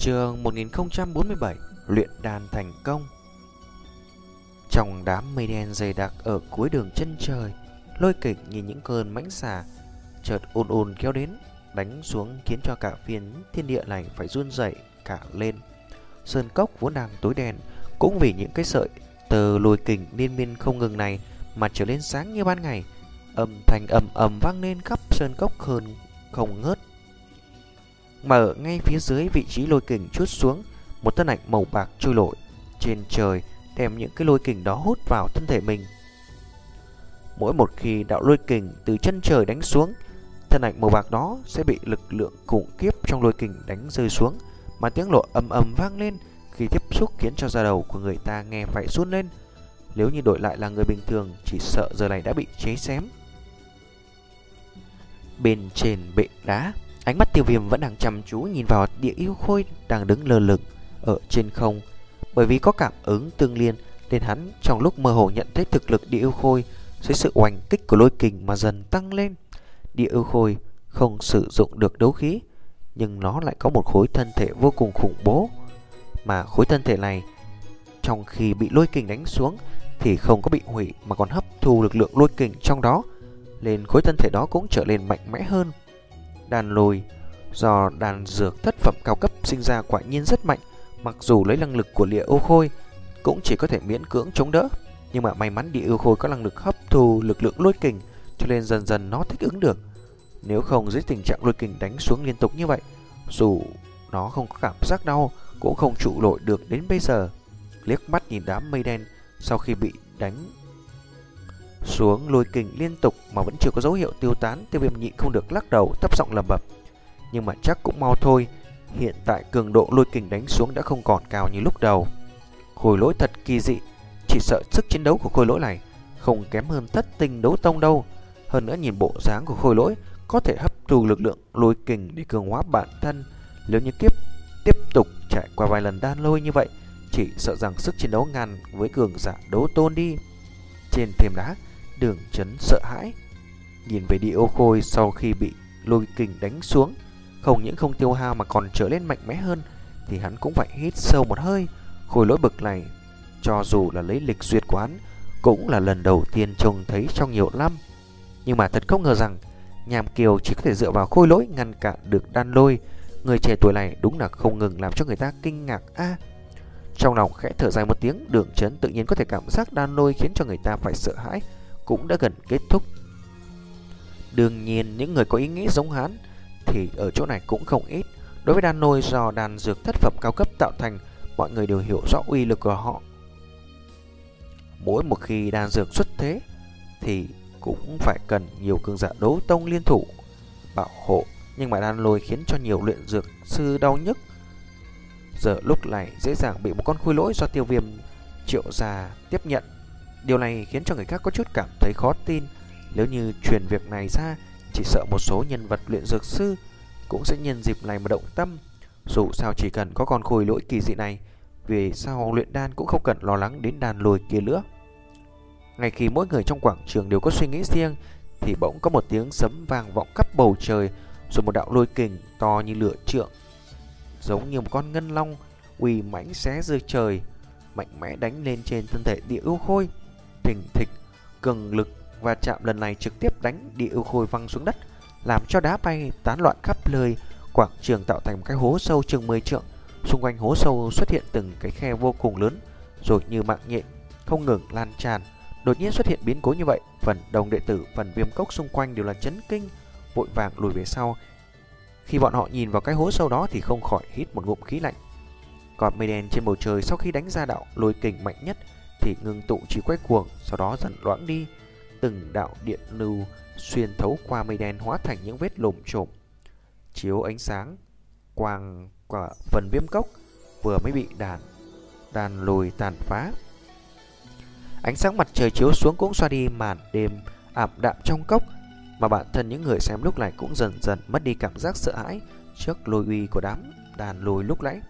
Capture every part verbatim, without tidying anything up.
Chương một nghìn không trăm bốn mươi bảy. Luyện đan thành công. Trong đám mây đen dày đặc ở cuối đường chân trời, Lôi Kình nhìn những cơn mãnh xà chợt ùn ùn kéo đến, đánh xuống khiến cho cả phiến thiên địa này phải run rẩy cả lên. Sơn cốc vốn đang tối đen cũng vì những cái sợi tờ lôi kình liên miên không ngừng này mà trở lên sáng như ban ngày. Âm thanh ầm ầm vang lên khắp sơn cốc hơn không ngớt. Mà ở ngay phía dưới vị trí lôi kình chút xuống, một thân ảnh màu bạc trôi nổi trên trời, đem những cái lôi kình đó hút vào thân thể mình. Mỗi một khi đạo lôi kình từ chân trời đánh xuống, thân ảnh màu bạc đó sẽ bị lực lượng khủng khiếp trong lôi kình đánh rơi xuống, mà tiếng lộ ầm ầm vang lên khi tiếp xúc khiến cho da đầu của người ta nghe phải run lên. Nếu như đổi lại là người bình thường, chỉ sợ giờ này đã bị cháy xém. Bên trên bệ đá, ánh mắt Tiêu Viêm vẫn đang chăm chú nhìn vào Địa Yêu Khôi đang đứng lơ lửng ở trên không. Bởi vì có cảm ứng tương liên nên hắn trong lúc mơ hồ nhận thấy thực lực Địa Yêu Khôi dưới sự oanh kích của lôi kình mà dần tăng lên. Địa Yêu Khôi không sử dụng được đấu khí, nhưng nó lại có một khối thân thể vô cùng khủng bố. Mà khối thân thể này trong khi bị lôi kình đánh xuống thì không có bị hủy mà còn hấp thu lực lượng lôi kình trong đó, nên khối thân thể đó cũng trở nên mạnh mẽ hơn. Đan lôi do đan dược thất phẩm cao cấp sinh ra quả nhiên rất mạnh. Mặc dù lấy năng lực của Địa Yêu Khôi cũng chỉ có thể miễn cưỡng chống đỡ, nhưng mà may mắn Địa Yêu Khôi có năng lực hấp thu lực lượng lôi kình, cho nên dần dần nó thích ứng được. Nếu không dưới tình trạng lôi kình đánh xuống liên tục như vậy, dù nó không có cảm giác đau cũng không trụ nổi được đến bây giờ. Liếc mắt nhìn đám mây đen sau khi bị đánh xuống lôi kình liên tục mà vẫn chưa có dấu hiệu tiêu tán, Tiêu Viêm nhịn không được lắc đầu thấp giọng lẩm bẩm. Nhưng mà chắc cũng mau thôi, hiện tại cường độ lôi kình đánh xuống đã không còn cao như lúc đầu. Khôi lỗi thật kỳ dị, chỉ sợ sức chiến đấu của khôi lỗi này không kém hơn thất tinh đấu tông đâu. Hơn nữa nhìn bộ dáng của khôi lỗi có thể hấp thu lực lượng lôi kình để cường hóa bản thân. Nếu như kiếp tiếp tục trải qua vài lần đan lôi như vậy, chỉ sợ rằng sức chiến đấu ngàn với cường giả đấu tôn đi. Trên thềm đá, Đường Chấn sợ hãi nhìn về Địa Yêu Khôi sau khi bị lôi kình đánh xuống, không những không tiêu hao mà còn trở lên mạnh mẽ hơn, thì hắn cũng phải hít sâu một hơi. Khôi lỗi bực này, cho dù là lấy lịch duyệt của hắn, cũng là lần đầu tiên trông thấy trong nhiều năm. Nhưng mà thật không ngờ rằng Nham Kiều chỉ có thể dựa vào khôi lỗi ngăn cản được đan lôi. Người trẻ tuổi này đúng là không ngừng làm cho người ta kinh ngạc a. À, trong lòng khẽ thở dài một tiếng, Đường Chấn tự nhiên có thể cảm giác đan lôi khiến cho người ta phải sợ hãi cũng đã gần kết thúc. Đương nhiên những người có ý nghĩ giống hắn thì ở chỗ này cũng không ít. Đối với đan lôi do đan dược thất phẩm cao cấp tạo thành, mọi người đều hiểu rõ uy lực của họ. Mỗi một khi đan dược xuất thế thì cũng phải cần nhiều cường giả đấu tông liên thủ bảo hộ, nhưng mà đan lôi khiến cho nhiều luyện dược sư đau nhức. Giờ lúc này dễ dàng bị một con khôi lỗi do Tiêu Viêm triệu ra tiếp nhận. Điều này khiến cho người khác có chút cảm thấy khó tin. Nếu như truyền việc này ra, chỉ sợ một số nhân vật luyện dược sư cũng sẽ nhân dịp này mà động tâm. Dù sao chỉ cần có con khôi lỗi kỳ dị này, vì sao luyện đan cũng không cần lo lắng đến đan lôi kia nữa. Ngay khi mỗi người trong quảng trường đều có suy nghĩ riêng, thì bỗng có một tiếng sấm vang vọng khắp bầu trời, rồi một đạo lôi kình to như lửa trượng, giống như một con ngân long uy mãnh xé rơi trời, mạnh mẽ đánh lên trên thân thể Địa Yêu Khôi. Thình thịch, cường lực và chạm lần này trực tiếp đánh Địa Yêu Khôi văng xuống đất, làm cho đá bay tán loạn khắp nơi. Quảng trường tạo thành một cái hố sâu chừng mười trượng, xung quanh hố sâu xuất hiện từng cái khe vô cùng lớn, rồi như mạng nhện không ngừng lan tràn. Đột nhiên xuất hiện biến cố như vậy, phần đồng đệ tử, phần Viêm Cốc xung quanh đều là chấn kinh, vội vàng lùi về sau. Khi bọn họ nhìn vào cái hố sâu đó thì không khỏi hít một ngụm khí lạnh. Còn mây đen trên bầu trời sau khi đánh ra đạo lôi kình mạnh nhất thì ngưng tụ chỉ quay cuồng, sau đó dần loãng đi. Từng đạo điện lưu xuyên thấu qua mây đen hóa thành những vết lồm chồm, chiếu ánh sáng quang qua phần Viêm Cốc vừa mới bị đàn đàn lùi tàn phá. Ánh sáng mặt trời chiếu xuống cũng xóa đi màn đêm ảm đạm trong cốc, mà bản thân những người xem lúc này cũng dần dần mất đi cảm giác sợ hãi trước lôi uy của đám đàn lôi lúc nãy.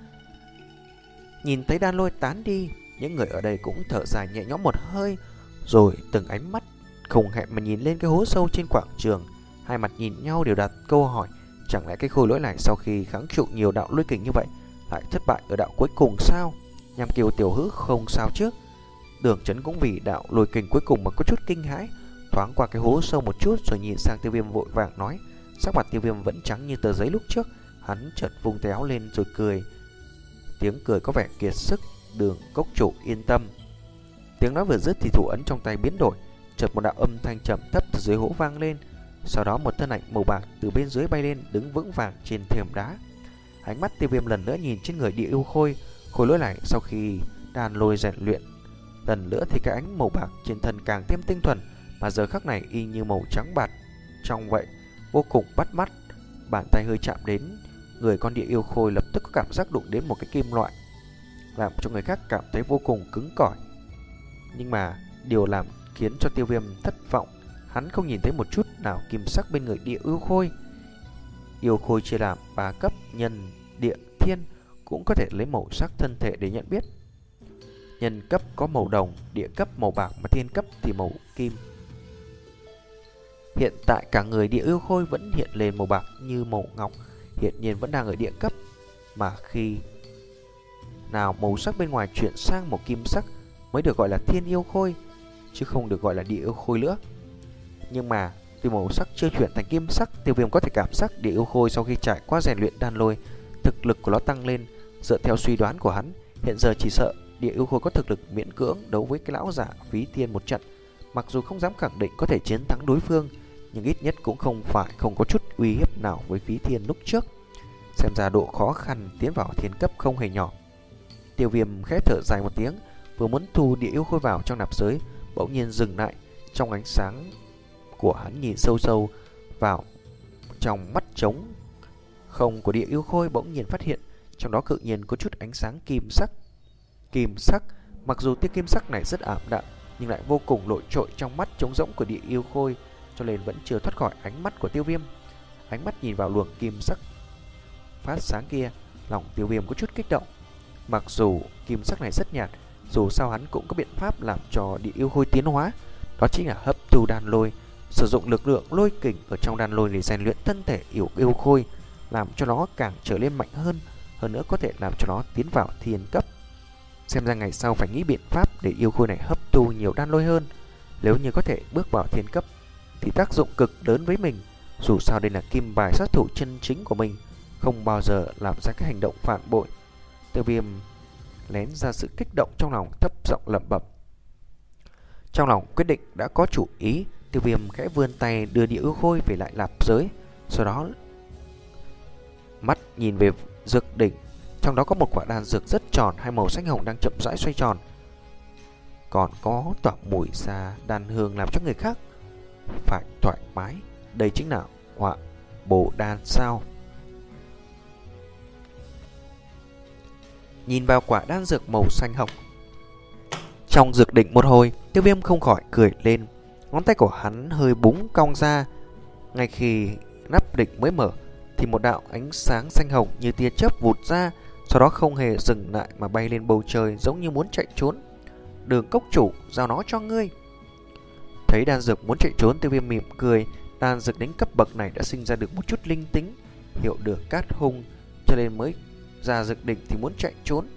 Nhìn thấy đàn lôi tán đi, những người ở đây cũng thở dài nhẹ nhõm một hơi, rồi từng ánh mắt không hẹn mà nhìn lên cái hố sâu trên quảng trường. Hai mặt nhìn nhau đều đặt câu hỏi, chẳng lẽ cái khôi lỗi này sau khi kháng trụ nhiều đạo lôi kình như vậy lại thất bại ở đạo cuối cùng sao? Nham Kiều tiểu hữu không sao chứ? Đường Chấn cũng vì đạo lôi kình cuối cùng mà có chút kinh hãi, thoáng qua cái hố sâu một chút rồi nhìn sang Tiêu Viêm vội vàng nói. Sắc mặt Tiêu Viêm vẫn trắng như tờ giấy lúc trước, hắn chợt vung tay áo lên rồi cười. Tiếng cười có vẻ kiệt sức. Đường cốc chủ yên tâm. Tiếng nói vừa dứt thì thủ ấn trong tay biến đổi, chợt một đạo âm thanh trầm thấp từ dưới hố vang lên. Sau đó một thân ảnh màu bạc từ bên dưới bay lên, đứng vững vàng trên thềm đá. Ánh mắt Tiêu Viêm lần nữa nhìn trên người Địa Yêu Khôi. Khôi lỗi này sau khi đan lôi rèn luyện lần nữa thì cái ánh màu bạc trên thân càng thêm tinh thuần, mà giờ khắc này y như màu trắng bạc trong vậy, vô cùng bắt mắt. Bàn tay hơi chạm đến người con Địa Yêu Khôi, lập tức có cảm giác đụng đến một cái kim loại, làm cho người khác cảm thấy vô cùng cứng cỏi. Nhưng mà điều làm khiến cho Tiêu Viêm thất vọng, hắn không nhìn thấy một chút nào kim sắc bên người Địa Yêu Khôi. Yêu Khôi chia làm ba cấp: nhân, địa, thiên, cũng có thể lấy màu sắc thân thể để nhận biết. Nhân cấp có màu đồng, địa cấp màu bạc, mà thiên cấp thì màu kim. Hiện tại cả người Địa Yêu Khôi vẫn hiện lên màu bạc như màu ngọc, hiện nhiên vẫn đang ở địa cấp, mà khi nào màu sắc bên ngoài chuyển sang màu kim sắc mới được gọi là Thiên Yêu Khôi, chứ không được gọi là Địa Yêu Khôi nữa. Nhưng mà tuy màu sắc chưa chuyển thành kim sắc, Tiêu Viêm có thể cảm giác Địa Yêu Khôi sau khi trải qua rèn luyện đan lôi, thực lực của nó tăng lên. Dựa theo suy đoán của hắn, hiện giờ chỉ sợ Địa Yêu Khôi có thực lực miễn cưỡng đấu với cái lão giả Phí Thiên một trận. Mặc dù không dám khẳng định có thể chiến thắng đối phương, nhưng ít nhất cũng không phải không có chút uy hiếp nào với Phí Thiên lúc trước. Xem ra độ khó khăn tiến vào thiên cấp không hề nhỏ. Tiêu Viêm khẽ thở dài một tiếng, vừa muốn thu Địa Yêu Khôi vào trong nạp giới, bỗng nhiên dừng lại. Trong ánh sáng của hắn nhìn sâu sâu vào trong mắt trống không của Địa Yêu Khôi, bỗng nhiên phát hiện trong đó tự nhiên có chút ánh sáng kim sắc. Kim sắc, mặc dù tia kim sắc này rất ảm đạm, nhưng lại vô cùng nổi trội trong mắt trống rỗng của Địa Yêu Khôi, cho nên vẫn chưa thoát khỏi ánh mắt của Tiêu Viêm. Ánh mắt nhìn vào luồng kim sắc phát sáng kia, lòng Tiêu Viêm có chút kích động. Mặc dù kim sắc này rất nhạt, dù sao hắn cũng có biện pháp làm cho Địa Yêu Khôi tiến hóa, đó chính là hấp thu đan lôi, sử dụng lực lượng lôi kình ở trong đan lôi để rèn luyện thân thể yêu yêu khôi, làm cho nó càng trở lên mạnh hơn, hơn nữa có thể làm cho nó tiến vào thiên cấp. Xem ra ngày sau phải nghĩ biện pháp để yêu khôi này hấp thu nhiều đan lôi hơn. Nếu như có thể bước vào thiên cấp thì tác dụng cực lớn với mình. Dù sao đây là kim bài sát thủ chân chính của mình, không bao giờ làm ra các hành động phản bội. Tiêu Viêm lén ra sự kích động trong lòng, thấp giọng lẩm bẩm. Trong lòng quyết định đã có chủ ý, Tiêu Viêm khẽ vươn tay đưa Địa Yêu Khôi về lại nạp giới, sau đó mắt nhìn về dược đỉnh. Trong đó có một quả đan dược rất tròn, hai màu xanh hồng đang chậm rãi xoay tròn, còn có tỏa mùi xa đan hương làm cho người khác phải thoải mái. Đây chính là họa bồ đan sao? Nhìn vào quả đan dược màu xanh hồng trong dược đỉnh một hồi, Tiêu Viêm không khỏi cười lên. Ngón tay của hắn hơi búng cong ra. Ngay khi nắp đỉnh mới mở thì một đạo ánh sáng xanh hồng như tia chớp vụt ra, sau đó không hề dừng lại mà bay lên bầu trời, giống như muốn chạy trốn. Đường cốc chủ, giao nó cho ngươi. Thấy đan dược muốn chạy trốn, Tiêu Viêm mỉm cười. Đan dược đến cấp bậc này đã sinh ra được một chút linh tính, hiểu được cát hung, cho nên mới ra dược đỉnh thì muốn chạy trốn.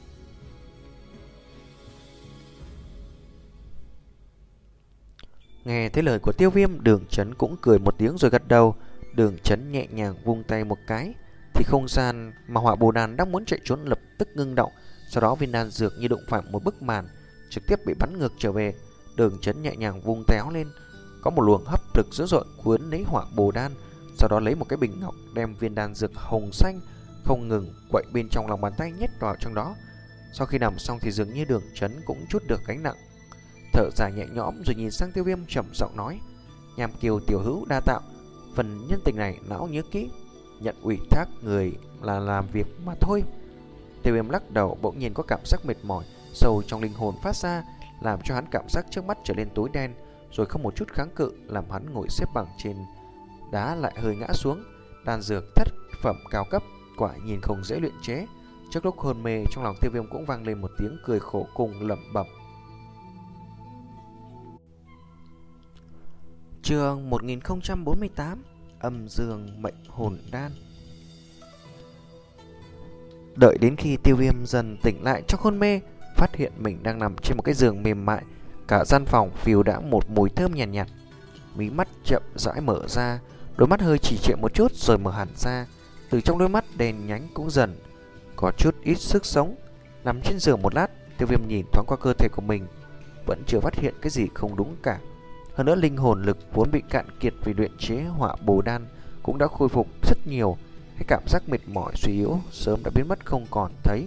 Nghe thấy lời của Tiêu Viêm, Đường Chấn cũng cười một tiếng rồi gật đầu. Đường Chấn nhẹ nhàng vung tay một cái thì không gian mà hỏa bồ đàn đang muốn chạy trốn lập tức ngưng động. Sau đó viên đan dược như đụng phải một bức màn, trực tiếp bị bắn ngược trở về. Đường Chấn nhẹ nhàng vung tay áo lên, có một luồng hấp lực dữ dội cuốn lấy hỏa bồ đan. Sau đó lấy một cái bình ngọc đem viên đan dược hồng xanh không ngừng quậy bên trong lòng bàn tay nhét vào trong đó. Sau khi nằm xong thì dường như Đường Chấn cũng chút được gánh nặng, thở dài nhẹ nhõm rồi nhìn sang Tiêu Viêm trầm giọng nói: Nham Kiều tiểu hữu đa tạo, phần nhân tình này lão nhớ kỹ, nhận ủy thác người là làm việc mà thôi. Tiêu Viêm lắc đầu, bỗng nhiên có cảm giác mệt mỏi sâu trong linh hồn phát ra, làm cho hắn cảm giác trước mắt trở lên tối đen, rồi không một chút kháng cự, làm hắn ngồi xếp bằng trên đá lại hơi ngã xuống. Đan dược thất phẩm cao cấp, quả nhìn không dễ luyện chế. Trước lúc hôn mê, trong lòng Tiêu Viêm cũng vang lên một tiếng cười khổ cùng lẩm bẩm. Chương một nghìn không trăm bốn mươi tám, Âm Dương Mệnh Hồn Đan. Đợi đến khi Tiêu Viêm dần tỉnh lại trong hôn mê, phát hiện mình đang nằm trên một cái giường mềm mại, cả gian phòng phiêu đãng một mùi thơm nhàn nhạt, nhạt. Mí mắt chậm rãi mở ra, đôi mắt hơi trì trệ một chút rồi mở hẳn ra. Từ trong đôi mắt đèn nhánh cũng dần có chút ít sức sống. Nằm trên giường một lát, Tiêu Viêm nhìn thoáng qua cơ thể của mình, vẫn chưa phát hiện cái gì không đúng cả. Hơn nữa linh hồn lực vốn bị cạn kiệt vì luyện chế hỏa bồ đan cũng đã khôi phục rất nhiều. Cái cảm giác mệt mỏi suy yếu sớm đã biến mất không còn thấy.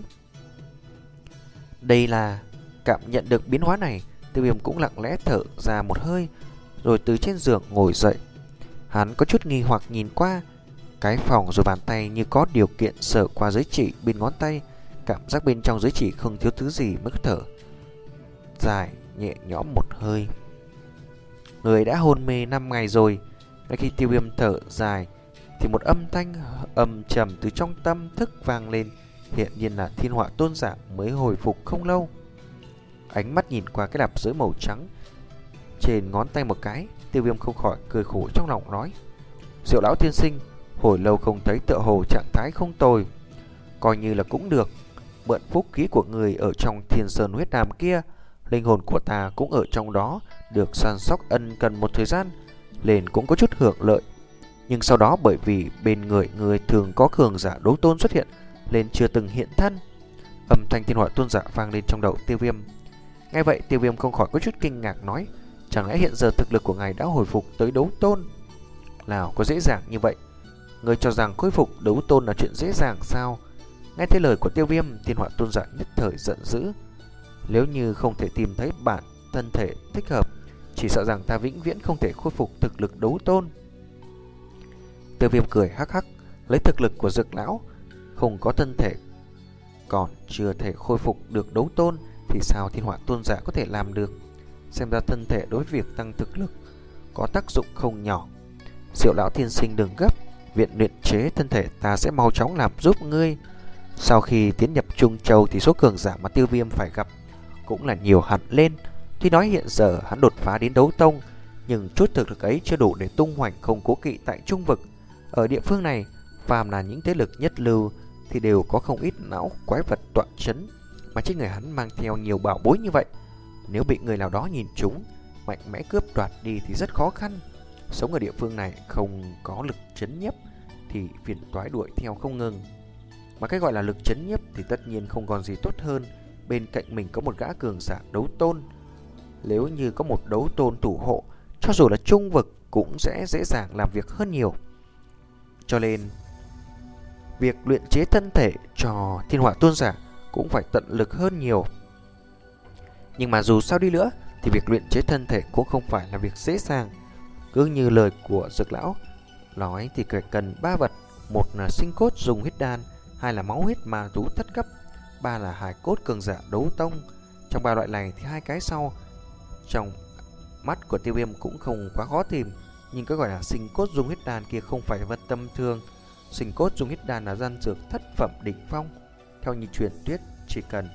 Đây là cảm nhận được biến hóa này, Tiêu Viêm cũng lặng lẽ thở ra một hơi, rồi từ trên giường ngồi dậy. Hắn có chút nghi hoặc nhìn qua cái phòng, rồi bàn tay như có điều kiện sờ qua giới chỉ bên ngón tay. Cảm giác bên trong giới chỉ không thiếu thứ gì mới có thở dài nhẹ nhõm một hơi. Người đã hôn mê năm ngày rồi. Ngay khi Tiêu Viêm thở dài thì một âm thanh âm trầm từ trong tâm thức vang lên. Hiện nhiên là Thiên Họa Tôn giả mới hồi phục không lâu. Ánh mắt nhìn qua cái nạp giới màu trắng trên ngón tay một cái, Tiêu Viêm không khỏi cười khổ trong lòng nói: Diệu lão tiên sinh, hồi lâu không thấy, tựa hồ trạng thái không tồi, coi như là cũng được. Mượn phúc khí của người ở trong Thiên Sơn huyết đàm kia, linh hồn của ta cũng ở trong đó, được săn sóc ân cần một thời gian, nên cũng có chút hưởng lợi. Nhưng sau đó bởi vì bên người người thường có cường giả đấu tôn xuất hiện, nên chưa từng hiện thân. Âm thanh Thiên Họa Tôn giả vang lên trong đầu Tiêu Viêm. Nghe vậy, Tiêu Viêm không khỏi có chút kinh ngạc nói: chẳng lẽ hiện giờ thực lực của ngài đã hồi phục tới đấu tôn? Nào có dễ dàng như vậy? Ngươi cho rằng khôi phục đấu tôn là chuyện dễ dàng sao? Nghe thấy lời của Tiêu Viêm, Thiên Họa Tôn giả nhất thời giận dữ. Nếu như không thể tìm thấy bản thân thể thích hợp, chỉ sợ rằng ta vĩnh viễn không thể khôi phục thực lực đấu tôn. Tiêu Viêm cười hắc hắc, lấy thực lực của Dược lão không có thân thể, còn chưa thể khôi phục được đấu tôn, thì sao Thiên Họa Tôn giả có thể làm được? Xem ra thân thể đối với việc tăng thực lực có tác dụng không nhỏ. Diệu lão tiên sinh đừng gấp, viện luyện chế thân thể ta sẽ mau chóng làm giúp ngươi. Sau khi tiến nhập Trung Châu thì số cường giả mà Tiêu Viêm phải gặp cũng là nhiều hẳn lên. Tuy nói hiện giờ hắn đột phá đến đấu tông, nhưng chút thực lực ấy chưa đủ để tung hoành không cố kỵ tại Trung Vực. Ở địa phương này, phàm là những thế lực nhất lưu thì đều có không ít não quái vật tọa chấn, mà trên người hắn mang theo nhiều bảo bối như vậy. Nếu bị người nào đó nhìn trúng, mạnh mẽ cướp đoạt đi thì rất khó khăn. Sống ở địa phương này không có lực chấn nhiếp thì phiền toái đuổi theo không ngừng. Mà cái gọi là lực chấn nhiếp thì tất nhiên không còn gì tốt hơn bên cạnh mình có một gã cường giả đấu tôn. Nếu như có một đấu tôn thủ hộ, cho dù là Trung Vực cũng sẽ dễ dàng làm việc hơn nhiều. Cho nên việc luyện chế thân thể cho Thiên Họa Tôn giả cũng phải tận lực hơn nhiều. Nhưng mà dù sao đi nữa thì việc luyện chế thân thể cũng không phải là việc dễ dàng. Cứ như lời của Dược lão nói thì cần ba vật: một là sinh cốt dùng huyết đan, hai là máu huyết ma thú thất cấp, ba là hài cốt cường giả đấu tông. Trong ba loại này thì hai cái sau trong mắt của Tiêu Viêm cũng không quá khó tìm. Nhưng cái gọi là sinh cốt dung huyết đan kia không phải vật tầm thường. Sinh cốt dung huyết đan là gian dược thất phẩm đỉnh phong. Theo như truyền thuyết, chỉ cần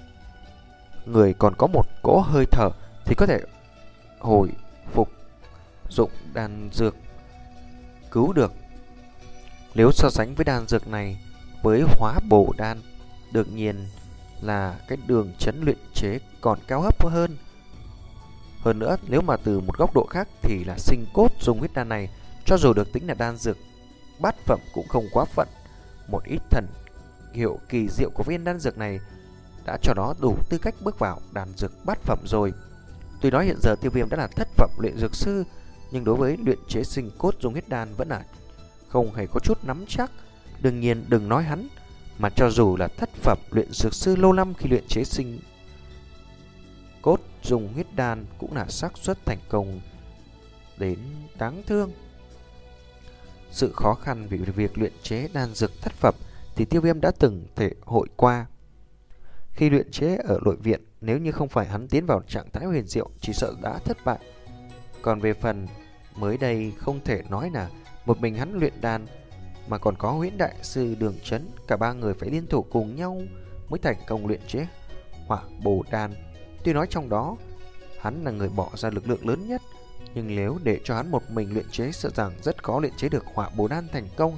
người còn có một cỗ hơi thở thì có thể hồi phục dụng đan dược cứu được. Nếu so sánh với đan dược này với hóa bổ đan, đương nhiên là cái đường chấn luyện chế còn cao hấp hơn. Hơn nữa, nếu mà từ một góc độ khác thì là sinh cốt dùng huyết đan này, cho dù được tính là đan dược bát phẩm cũng không quá phận. Một ít thần hiệu kỳ diệu của viên đan dược này đã cho nó đủ tư cách bước vào đan dược bát phẩm rồi. Tuy nói hiện giờ Tiêu Viêm đã là thất phẩm luyện dược sư, nhưng đối với luyện chế sinh cốt dùng huyết đan vẫn là không hề có chút nắm chắc. Đương nhiên đừng nói hắn, mà cho dù là thất phẩm luyện dược sư lâu năm, khi luyện chế sinh cốt dùng huyết đan cũng là xác suất thành công đến đáng thương. Sự khó khăn vì việc luyện chế đan dược thất phẩm thì Tiêu Viêm đã từng thể hội qua. Khi luyện chế ở nội viện, nếu như không phải hắn tiến vào trạng thái huyền diệu, chỉ sợ đã thất bại. Còn về phần mới đây, không thể nói là một mình hắn luyện đan, mà còn có Huyễn Đại sư Đường Chấn, cả ba người phải liên thủ cùng nhau mới thành công luyện chế hỏa bổ đan. Tuy nói trong đó hắn là người bỏ ra lực lượng lớn nhất, nhưng nếu để cho hắn một mình luyện chế, sợ rằng rất khó luyện chế được hỏa bổ đan thành công.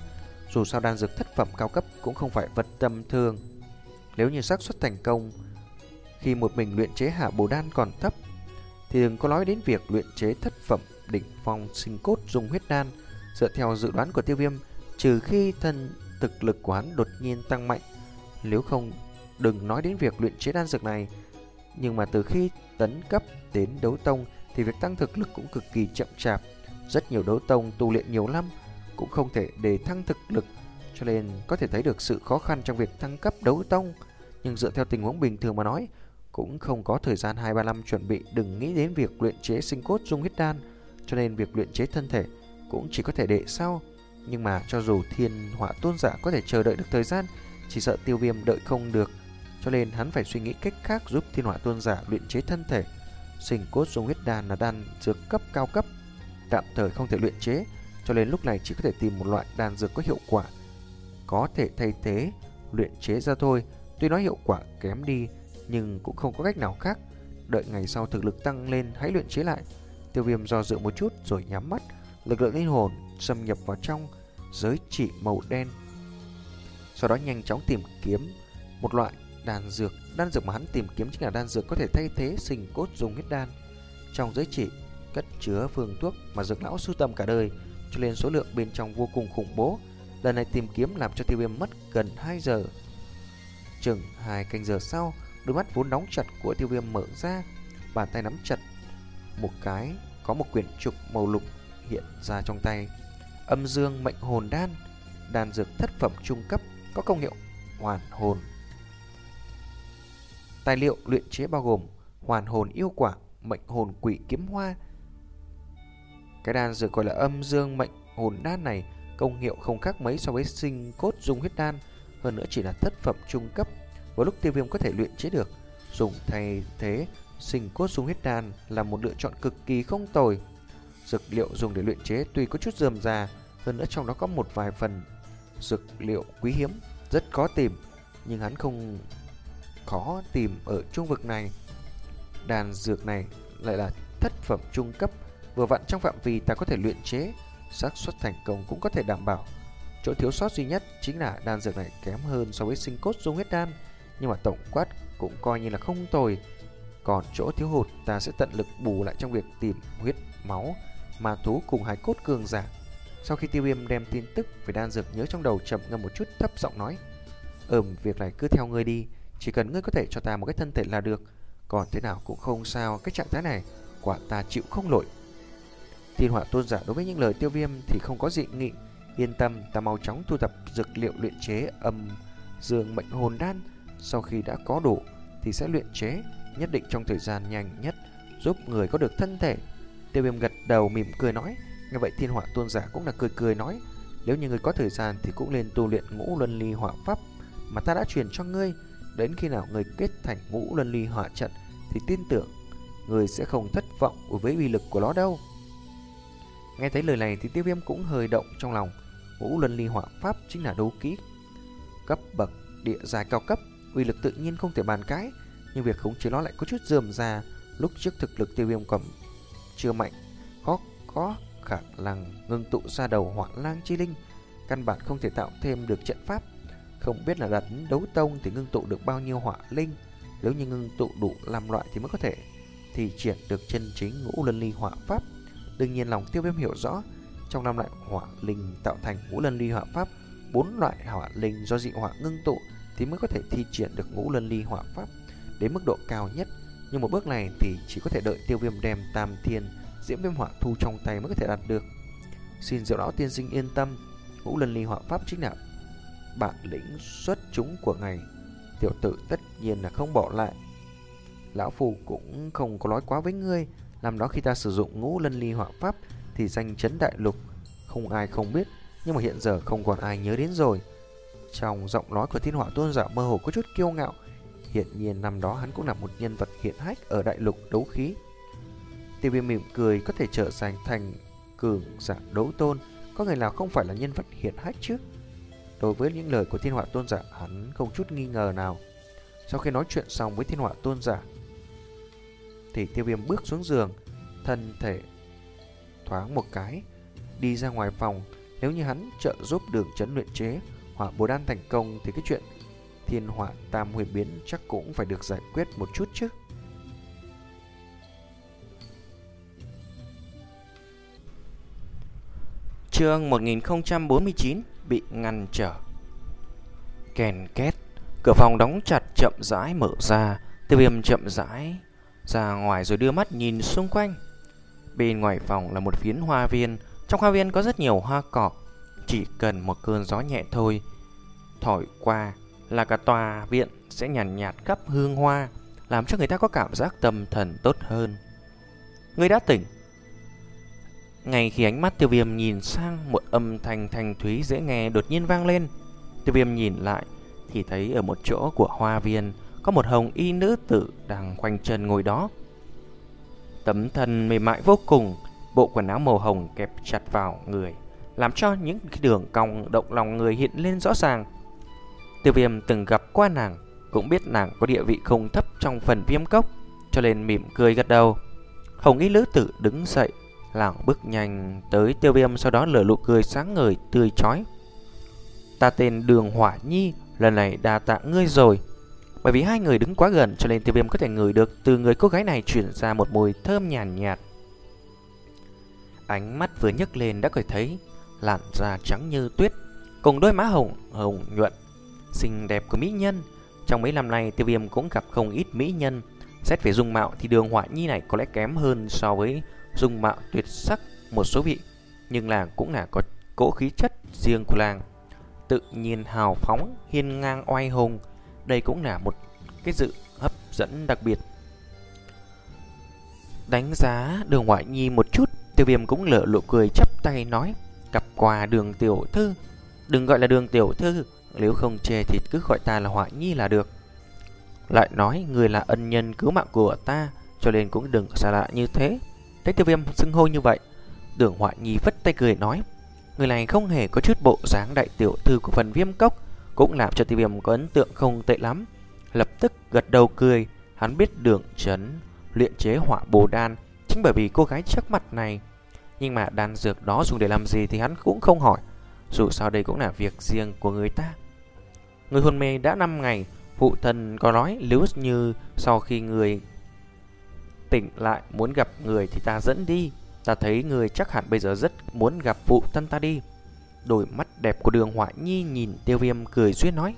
Dù sao đan dược thất phẩm cao cấp cũng không phải vật tầm thường. Nếu như xác suất thành công khi một mình luyện chế hạ bồ đan còn thấp, thì đừng có nói đến việc luyện chế thất phẩm đỉnh phong sinh cốt dung huyết đan. Dựa theo dự đoán của Tiêu Viêm, trừ khi thân thực lực của hắn đột nhiên tăng mạnh, nếu không đừng nói đến việc luyện chế đan dược này. Nhưng mà từ khi tấn cấp đến đấu tông thì việc tăng thực lực cũng cực kỳ chậm chạp. Rất nhiều đấu tông tu luyện nhiều năm cũng không thể để thăng thực lực, cho nên có thể thấy được sự khó khăn trong việc thăng cấp đấu tông. Nhưng dựa theo tình huống bình thường mà nói, cũng không có thời gian hai ba năm chuẩn bị, đừng nghĩ đến việc luyện chế sinh cốt dung huyết đan, cho nên việc luyện chế thân thể cũng chỉ có thể để sau. Nhưng mà cho dù Thiên Hỏa Tôn giả có thể chờ đợi được thời gian, chỉ sợ Tiêu Viêm đợi không được, cho nên hắn phải suy nghĩ cách khác giúp Thiên Hỏa Tôn giả luyện chế thân thể. Sinh cốt dung huyết đan là đan dược cấp cao cấp, tạm thời không thể luyện chế, cho nên lúc này chỉ có thể tìm một loại đan dược có hiệu quả, có thể thay thế luyện chế ra thôi. Tuy nói hiệu quả kém đi, nhưng cũng không có cách nào khác. Đợi ngày sau thực lực tăng lên hãy luyện chế lại. Tiêu Viêm do dự một chút rồi nhắm mắt, lực lượng linh hồn xâm nhập vào trong giới chỉ màu đen, sau đó nhanh chóng tìm kiếm một loại đan dược. Đan dược mà hắn tìm kiếm chính là đan dược có thể thay thế sinh cốt dung huyết đan. Trong giới chỉ cất chứa phương thuốc mà dược lão sưu tầm cả đời, cho nên số lượng bên trong vô cùng khủng bố. Lần này tìm kiếm làm cho Tiêu Viêm mất gần hai giờ. Chừng hai canh giờ sau, đôi mắt vốn đóng chặt của Tiêu Viêm mở ra, bàn tay nắm chặt một cái, có một quyển trục màu lục hiện ra trong tay. Âm dương mệnh hồn đan, đan dược thất phẩm trung cấp, có công hiệu hoàn hồn. Tài liệu luyện chế bao gồm hoàn hồn yêu quả, mệnh hồn quỷ kiếm hoa. Cái đan dược gọi là âm dương mệnh hồn đan này công hiệu không khác mấy so với sinh cốt dung huyết đan, hơn nữa chỉ là thất phẩm trung cấp. Vào lúc Tiêu Viêm có thể luyện chế được, dùng thay thế sinh cốt dung huyết đan là một lựa chọn cực kỳ không tồi. Dược liệu dùng để luyện chế tuy có chút rườm rà, hơn nữa trong đó có một vài phần dược liệu quý hiếm rất khó tìm, nhưng hắn không khó tìm ở trung vực này. Đan dược này lại là thất phẩm trung cấp, vừa vặn trong phạm vi ta có thể luyện chế, xác suất thành công cũng có thể đảm bảo. Chỗ thiếu sót duy nhất chính là đan dược này kém hơn so với sinh cốt dung huyết đan, nhưng mà tổng quát cũng coi như là không tồi. Còn chỗ thiếu hụt ta sẽ tận lực bù lại trong việc tìm huyết máu ma thú cùng hài cốt cường giả. Sau khi Tiêu Viêm đem tin tức về đan dược nhớ trong đầu, trầm ngâm một chút thấp giọng nói: Ừm, việc này cứ theo ngươi đi, chỉ cần ngươi có thể cho ta một cái thân thể là được, còn thế nào cũng không sao. Cái trạng thái này quả ta chịu không nổi. Thiên Hỏa Tôn giả đối với những lời Tiêu Viêm thì không có dị nghị. Yên tâm, ta mau chóng thu thập dược liệu luyện chế âm dương mệnh hồn đan, sau khi đã có đủ thì sẽ luyện chế, nhất định trong thời gian nhanh nhất giúp người có được thân thể. Tiêu Viêm gật đầu mỉm cười nói. Nghe vậy Thiên Hỏa Tôn giả cũng là cười cười nói: Nếu như người có thời gian thì cũng nên tu luyện ngũ luân ly hỏa pháp mà ta đã truyền cho ngươi. Đến khi nào người kết thành ngũ luân ly hỏa trận thì tin tưởng người sẽ không thất vọng với uy lực của nó đâu. Nghe thấy lời này thì Tiêu Viêm cũng hơi động trong lòng. Ngũ luân ly hỏa pháp chính là đấu kỹ cấp bậc địa giai cao cấp, uy lực tự nhiên không thể bàn cãi, nhưng việc khống chế nó lại có chút rườm rà. Lúc trước thực lực Tiêu Viêm còn chưa mạnh, khó có khả năng ngưng tụ ra đầu hỏa lang chi linh, căn bản không thể tạo thêm được trận pháp. Không biết là đặt đấu tông thì ngưng tụ được bao nhiêu hỏa linh, nếu như ngưng tụ đủ năm loại thì mới có thể thì triển được chân chính ngũ luân ly hỏa pháp. Đương nhiên lòng Tiêu Viêm hiểu rõ, trong năm loại hỏa linh tạo thành ngũ luân ly hỏa pháp, bốn loại hỏa linh do dị hỏa ngưng tụ thì mới có thể thi triển được ngũ luân ly hỏa pháp đến mức độ cao nhất. Nhưng một bước này thì chỉ có thể đợi Tiêu Viêm đem tam thiên diễm viêm hỏa thu trong tay mới có thể đạt được. Xin Diệu lão tiên sinh yên tâm, ngũ luân ly hỏa pháp chính là bản lĩnh xuất chúng của ngài, tiểu tử tất nhiên là không bỏ lại. Lão phù cũng không có nói quá với ngươi, năm đó khi ta sử dụng ngũ luân ly hỏa pháp thì danh chấn đại lục, không ai không biết, nhưng mà hiện giờ không còn ai nhớ đến rồi. Trong giọng nói của Thiên Hỏa Tôn giả mơ hồ có chút kiêu ngạo. Hiện nhiên năm đó hắn cũng là một nhân vật hiển hách ở đại lục đấu khí. Tiêu Viêm mỉm cười, có thể trở thành thành cường giả đấu tôn, có người nào không phải là nhân vật hiển hách chứ? Đối với những lời của Thiên Hỏa Tôn giả, hắn không chút nghi ngờ nào. Sau khi nói chuyện xong với Thiên Hỏa Tôn giả thì Tiêu Viêm bước xuống giường, thân thể thoáng một cái đi ra ngoài phòng, Nếu như hắn trợ giúp Đường Chấn luyện chế hỏa bồ đan thành công thì cái chuyện thiên hỏa tam huyền biến chắc cũng phải được giải quyết một chút chứ. Chương một nghìn không trăm bốn mươi chín bị ngăn trở. Kèn két, cửa phòng đóng chặt chậm rãi mở ra. Tiêu Viêm chậm rãi ra ngoài rồi đưa mắt nhìn xung quanh. Bên ngoài phòng là một phiến hoa viên. Trong hoa viên có rất nhiều hoa cỏ. Chỉ cần một cơn gió nhẹ thôi thổi qua là cả tòa viện sẽ nhàn nhạt, nhạt khắp hương hoa, làm cho người ta có cảm giác tâm thần tốt hơn. Người đã tỉnh. Ngay khi ánh mắt Tiêu Viêm nhìn sang, một âm thanh thanh thúy dễ nghe đột nhiên vang lên. Tiêu Viêm nhìn lại thì thấy ở một chỗ của hoa viên có một hồng y nữ tử đang khoanh chân ngồi đó. Tấm thân mềm mại vô cùng, bộ quần áo màu hồng kẹp chặt vào người, làm cho những cái đường cong động lòng người hiện lên rõ ràng. Tiêu Viêm từng gặp qua nàng, cũng biết nàng có địa vị không thấp trong phần Viêm Cốc, cho nên mỉm cười gật đầu. Hồng y nữ tử đứng dậy, lảng bước nhanh tới Tiêu Viêm, sau đó nở nụ cười sáng ngời tươi chói. Ta tên Đường Hỏa Nhi, lần này đa tạ ngươi rồi. Bởi vì hai người đứng quá gần cho nên Tiêu Viêm có thể ngửi được từ người cô gái này truyền ra một mùi thơm nhàn nhạt, nhạt. Ánh mắt vừa nhấc lên đã có thể thấy làn da trắng như tuyết cùng đôi má hồng hồng nhuận xinh đẹp của mỹ nhân. Trong mấy năm nay Tiêu Viêm cũng gặp không ít mỹ nhân. Xét về dung mạo thì Đường Hỏa Nhi này có lẽ kém hơn so với dung mạo tuyệt sắc một số vị, nhưng làng cũng là có cỗ khí chất riêng của làng, tự nhiên hào phóng, hiên ngang oai hùng. Đây cũng là một cái sự hấp dẫn đặc biệt. Đánh giá Đường Hỏa Nhi một chút, Tiêu Viêm cũng lở nụ cười chắp tay nói: gặp qua Đường tiểu thư. Đừng gọi là Đường tiểu thư, nếu không chê thì cứ gọi ta là Hỏa Nhi là được. Lại nói người là ân nhân cứu mạng của ta, cho nên cũng đừng xa lạ như thế. Thấy Tiêu Viêm xưng hô như vậy, Đường Hỏa Nhi vất tay cười nói: người này không hề có chút bộ dáng đại tiểu thư của phần Viêm Cốc, cũng làm cho Tiêu Viêm có ấn tượng không tệ lắm. Lập tức gật đầu cười. Hắn biết Đường Chấn luyện chế hỏa bồ đan chính bởi vì cô gái trước mặt này, nhưng mà đan dược đó dùng để làm gì thì hắn cũng không hỏi, dù sao đây cũng là việc riêng của người ta. Người hôn mê đã năm ngày, phụ thân có nói nếu như sau khi người tỉnh lại muốn gặp người thì ta dẫn đi. Ta thấy người chắc hẳn bây giờ rất muốn gặp phụ thân ta đi. Đôi mắt đẹp của Đường Hỏa Nhi nhìn Tiêu Viêm cười duyên nói: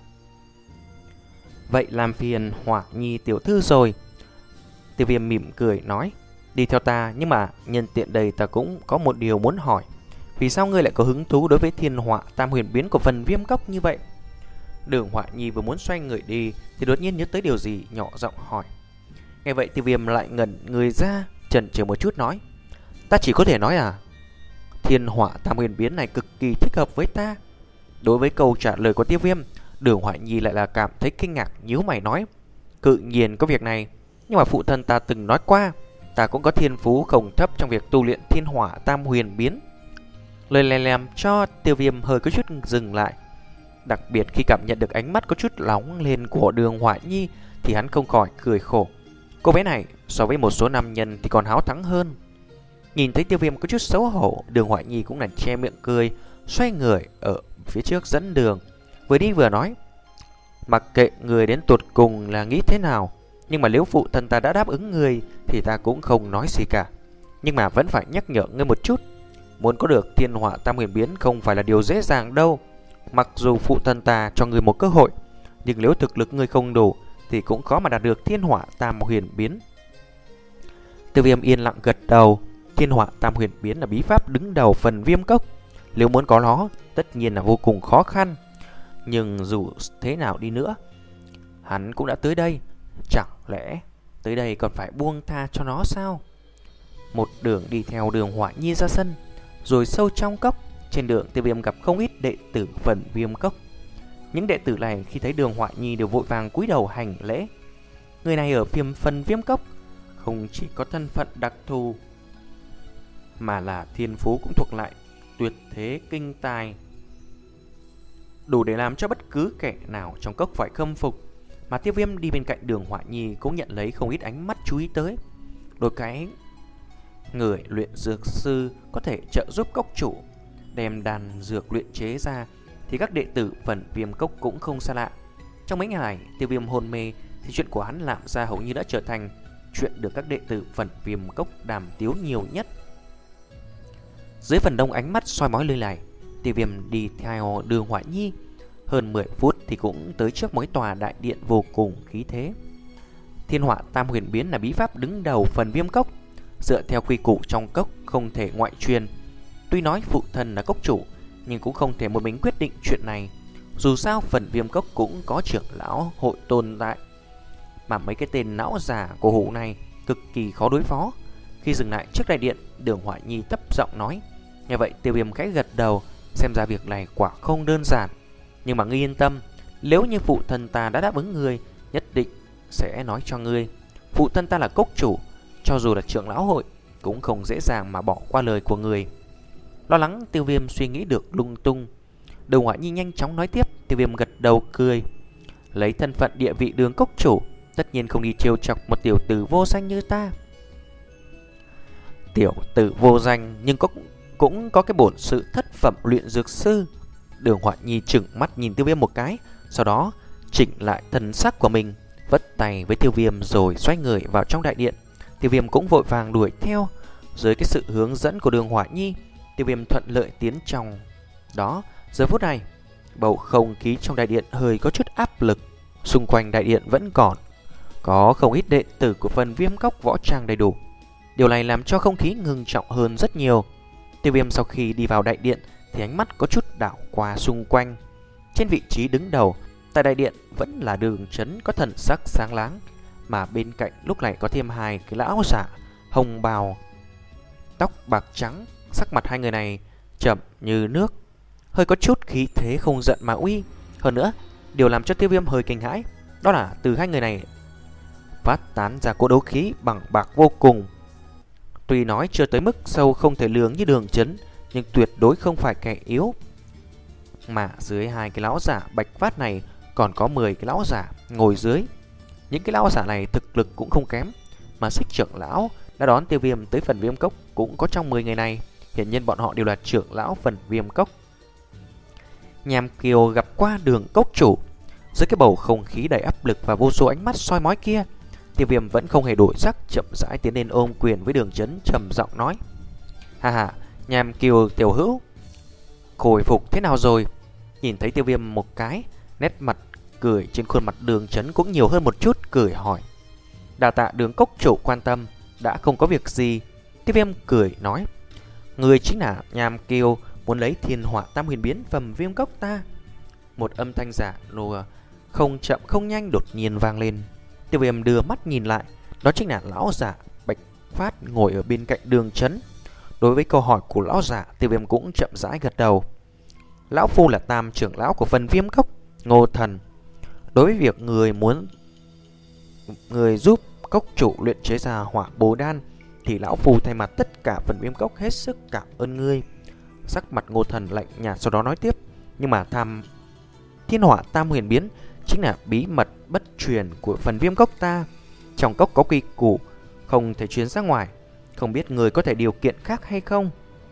vậy làm phiền Hỏa Nhi tiểu thư rồi. Tiêu Viêm mỉm cười nói: đi theo ta, nhưng mà nhân tiện đây ta cũng có một điều muốn hỏi. Vì sao ngươi lại có hứng thú đối với thiên hỏa tam huyền biến của phần Viêm Cốc như vậy? Đường Hỏa Nhi vừa muốn xoay người đi thì đột nhiên nhớ tới điều gì, nhỏ giọng hỏi. Nghe vậy Tiêu Viêm lại ngẩn người ra, chần chừ một chút nói: ta chỉ có thể nói à, thiên hỏa tam huyền biến này cực kỳ thích hợp với ta. Đối với câu trả lời của Tiêu Viêm, Đường Hỏa Nhi lại là cảm thấy kinh ngạc, nhíu mày nói: tự nhiên có việc này, nhưng mà phụ thân ta từng nói qua ta cũng có thiên phú không thấp trong việc tu luyện thiên hỏa tam huyền biến. Lời này làm cho Tiêu Viêm hơi có chút dừng lại, đặc biệt khi cảm nhận được ánh mắt có chút nóng lên của Đường Hỏa Nhi thì hắn không khỏi cười khổ. Cô bé này so với một số nam nhân thì còn háo thắng hơn. Nhìn thấy Tiêu Viêm có chút xấu hổ, Đường Hỏa Nhi cũng là che miệng cười, xoay người ở phía trước dẫn đường, vừa đi vừa nói: mặc kệ người đến tụt cùng là nghĩ thế nào, nhưng mà nếu phụ thân ta đã đáp ứng người thì ta cũng không nói gì cả. Nhưng mà vẫn phải nhắc nhở ngươi một chút, muốn có được thiên hỏa tam huyền biến không phải là điều dễ dàng đâu. Mặc dù phụ thân ta cho ngươi một cơ hội, nhưng nếu thực lực ngươi không đủ thì cũng khó mà đạt được thiên hỏa tam huyền biến. Tiêu Viêm yên lặng gật đầu. Thiên hỏa tam huyền biến là bí pháp đứng đầu phần Viêm Cốc, nếu muốn có nó tất nhiên là vô cùng khó khăn. Nhưng dù thế nào đi nữa, hắn cũng đã tới đây, chẳng lẽ tới đây còn phải buông tha cho nó sao? Một đường đi theo Đường Hỏa Nhi ra sân, rồi sâu trong cốc. Trên đường Tiêu Viêm gặp không ít đệ tử phần Viêm Cốc. Những đệ tử này khi thấy Đường Hỏa Nhi đều vội vàng cúi đầu hành lễ. Người này ở phiêm phần Viêm Cốc không chỉ có thân phận đặc thù, mà là thiên phú cũng thuộc lại tuyệt thế kinh tài, đủ để làm cho bất cứ kẻ nào trong cốc phải khâm phục. Mà Tiêu Viêm đi bên cạnh Đường Hỏa Nhi cũng nhận lấy không ít ánh mắt chú ý tới. Đôi cái người luyện dược sư có thể trợ giúp cốc chủ đem đan dược luyện chế ra thì các đệ tử Phần Viêm Cốc cũng không xa lạ. Trong mấy ngày này Tiêu Viêm hôn mê thì chuyện của hắn làm ra hầu như đã trở thành chuyện được các đệ tử Phần Viêm Cốc đàm tiếu nhiều nhất. Dưới phần đông ánh mắt soi mói lơi này, Tiêu Viêm đi theo Đường Hỏa Nhi hơn mười phút thì cũng tới trước một tòa đại điện vô cùng khí thế. Thiên Hỏa Tam Huyền Biến là bí pháp đứng đầu Phần Viêm Cốc, dựa theo quy củ trong cốc không thể ngoại truyền. Tuy nói phụ thân là cốc chủ, nhưng cũng không thể một mình quyết định chuyện này. Dù sao Phần Viêm Cốc cũng có trưởng lão hội tồn tại, mà mấy cái tên não giả của hủ này cực kỳ khó đối phó. Khi dừng lại trước đại điện, Đường Hỏa Nhi thấp giọng nói. Nghe vậy Tiêu Viêm khẽ gật đầu, xem ra việc này quả không đơn giản. Nhưng mà ngươi yên tâm, nếu như phụ thân ta đã đáp ứng ngươi, nhất định sẽ nói cho ngươi. Phụ thân ta là cốc chủ, cho dù là trưởng lão hội cũng không dễ dàng mà bỏ qua lời của người. Lo lắng Tiêu Viêm suy nghĩ được lung tung, Đường Hỏa Nhi nhanh chóng nói tiếp. Tiêu Viêm gật đầu cười. Lấy thân phận địa vị Đường cốc chủ, tất nhiên không đi trêu chọc một tiểu tử vô danh như ta. Tiểu tử vô danh nhưng có cũng có cái bổn sự thất phẩm luyện dược sư. Đường Hỏa Nhi trừng mắt nhìn Tiêu Viêm một cái, sau đó chỉnh lại thần sắc của mình, vất tay với Tiêu Viêm rồi xoay người vào trong đại điện. Tiêu Viêm cũng vội vàng đuổi theo. Dưới cái sự hướng dẫn của Đường Hỏa Nhi, Tiêu Viêm thuận lợi tiến trong đó. Giờ phút này, bầu không khí trong đại điện hơi có chút áp lực. Xung quanh đại điện vẫn còn có không ít đệ tử của Phần Viêm Cốc võ trang đầy đủ. Điều này làm cho không khí ngưng trọng hơn rất nhiều. Tiêu Viêm sau khi đi vào đại điện thì ánh mắt có chút đảo qua xung quanh. Trên vị trí đứng đầu tại đại điện vẫn là Đường Chấn có thần sắc sáng láng, mà bên cạnh lúc này có thêm hai cái lão giả hồng bào, tóc bạc trắng. Sắc mặt hai người này chậm như nước, hơi có chút khí thế không giận mà uy. Hơn nữa, điều làm cho Tiêu Viêm hơi kinh hãi đó là từ hai người này phát tán ra cỗ đấu khí bằng bạc vô cùng. Tuy nói chưa tới mức sâu không thể lường như Đường Chấn, nhưng tuyệt đối không phải kẻ yếu. Mà dưới hai cái lão giả bạch phát này còn có mười cái lão giả ngồi dưới. Những cái lão giả này thực lực cũng không kém, mà Xích trưởng lão đã đón Tiêu Viêm tới Phần Viêm Cốc cũng có trong mười ngày này. Hiện nhiên bọn họ đều là trưởng lão Phần Viêm Cốc. Nham Kiều gặp qua Đường cốc chủ. Dưới cái bầu không khí đầy áp lực và vô số ánh mắt soi mói kia, Tiêu Viêm vẫn không hề đổi sắc, chậm rãi tiến lên ôm quyền với Đường Chấn, trầm giọng nói: Ha ha, Nham Kiều tiểu hữu, khôi phục thế nào rồi? Nhìn thấy Tiêu Viêm một cái, nét mặt cười trên khuôn mặt Đường Chấn cũng nhiều hơn một chút, cười hỏi: Đa tạ Đường cốc chủ quan tâm, đã không có việc gì. Tiêu Viêm cười nói: Người chính là Nham Kiều muốn lấy Thiên Hỏa Tam Huyền Biến Phần Viêm Cốc ta. Một âm thanh giả nùa không chậm không nhanh đột nhiên vang lên. Tiêu Viêm đưa mắt nhìn lại, đó chính là lão giả bạch phát ngồi ở bên cạnh Đường Chấn. Đối với câu hỏi của lão giả, Tiêu Viêm cũng chậm rãi gật đầu. Lão phu là tam trưởng lão của Phần Viêm Cốc, Ngô Thần. Đối với việc người muốn người giúp cốc chủ luyện chế ra hỏa bồ đan thì lão phu thay mặt tất cả Phần Viêm Cốc hết sức cảm ơn ngươi. Sắc mặt Ngô Thần lạnh nhạt, sau đó nói tiếp: Nhưng mà tham Thiên Hỏa Tam Huyền Biến chính là bí mật bất truyền của Phần Viêm Cốc ta. Trong cốc có quy củ không thể truyền ra ngoài, không biết người có thể điều kiện khác hay không?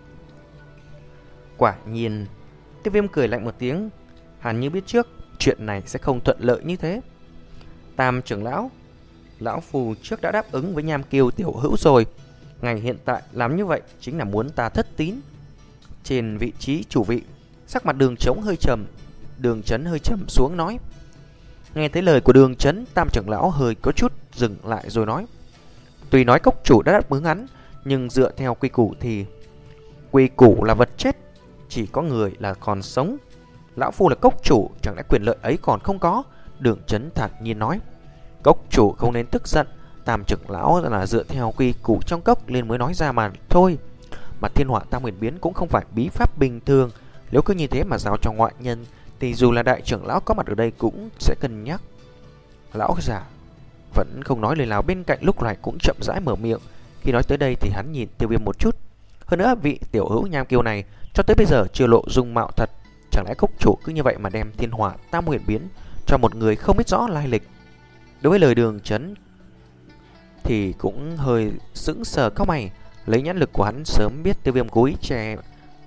Quả nhiên. Tiêu Viêm cười lạnh một tiếng, hẳn như biết trước chuyện này sẽ không thuận lợi như thế. Tam trưởng lão, lão phù trước đã đáp ứng với Nham Kiều tiểu hữu rồi. Ngày hiện tại làm như vậy chính là muốn ta thất tín. Trên vị trí chủ vị, sắc mặt Đường Trống hơi trầm, Đường Chấn hơi trầm xuống nói. Nghe thấy lời của Đường Chấn, tam trưởng lão hơi có chút dừng lại rồi nói: Tuy nói cốc chủ đã đáp ứng hắn, nhưng dựa theo quy củ thì quy củ là vật chết, chỉ có người là còn sống. Lão phu là cốc chủ, chẳng lẽ quyền lợi ấy còn không có? Đường Chấn thản nhiên nói. Cốc chủ không nên tức giận, tam trưởng lão là dựa theo quy củ trong cốc nên mới nói ra mà thôi. Mà Thiên Hỏa Tam Huyền Biến cũng không phải bí pháp bình thường, nếu cứ như thế mà giao cho ngoại nhân thì dù là đại trưởng lão có mặt ở đây cũng sẽ cân nhắc. Lão giả vẫn không nói lời nào bên cạnh lúc này cũng chậm rãi mở miệng. Khi nói tới đây thì hắn nhìn Tiêu Viêm một chút. Hơn nữa vị tiểu hữu Nham Kiều này cho tới bây giờ chưa lộ dung mạo thật, chẳng lẽ cốc chủ cứ như vậy mà đem Thiên Hỏa Tam Huyền Biến cho một người không biết rõ lai lịch? Đối với lời Đường Chấn thì cũng hơi sững sờ cao mày. Lấy nhãn lực của hắn sớm biết Tiêu Viêm cố ý che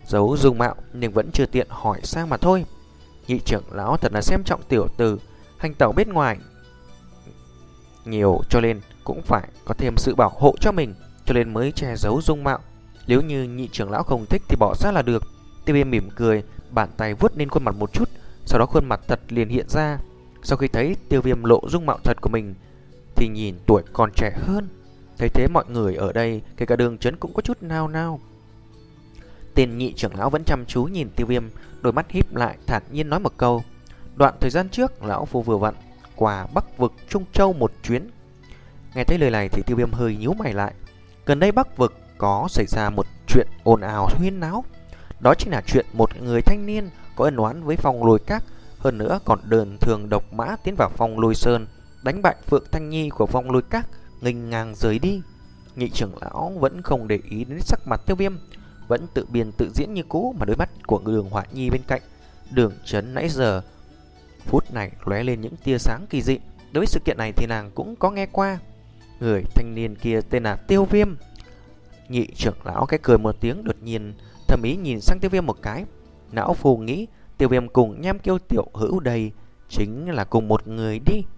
giấu dung mạo nhưng vẫn chưa tiện hỏi sang mà thôi. Nhị trưởng lão thật là xem trọng tiểu tử, hành tẩu bên ngoài nhiều cho nên cũng phải có thêm sự bảo hộ cho mình, cho nên mới che giấu dung mạo. Nếu như nhị trưởng lão không thích thì bỏ ra là được. Tiêu Viêm mỉm cười, bàn tay vuốt lên khuôn mặt một chút, sau đó khuôn mặt thật liền hiện ra. Sau khi thấy Tiêu Viêm lộ dung mạo thật của mình thì nhìn tuổi còn trẻ hơn. Thấy thế mọi người ở đây, kể cả Đường Chấn cũng có chút nao nao. Tên nhị trưởng lão vẫn chăm chú nhìn Tiêu Viêm, đôi mắt híp lại thản nhiên nói một câu: đoạn thời gian trước lão phu vừa vặn qua Bắc vực Trung Châu một chuyến. Nghe thấy lời này thì Tiêu Viêm hơi nhíu mày lại. Gần đây Bắc vực có xảy ra một chuyện ồn ào huyên náo. Đó chính là chuyện một người thanh niên có ân oán với Phong Lôi Các, hơn nữa còn đơn thường độc mã tiến vào Phong Lôi Sơn, đánh bại Phượng Thanh Nhi của Phong Lôi Các, nghênh ngang rời đi. Nhị trưởng lão vẫn không để ý đến sắc mặt Tiêu Viêm, vẫn tự biên tự diễn như cũ, mà đôi mắt của Đường Họa Nhi bên cạnh Đường Chấn nãy giờ phút này lóe lên những tia sáng kỳ dị. Đối với sự kiện này thì nàng cũng có nghe qua. Người thanh niên kia tên là Tiêu Viêm. Nhị trưởng lão cái cười một tiếng, đột nhiên thầm ý nhìn sang Tiêu Viêm một cái. Não phù nghĩ Tiêu Viêm cùng Nham Kiêu tiểu hữu đây chính là cùng một người đi.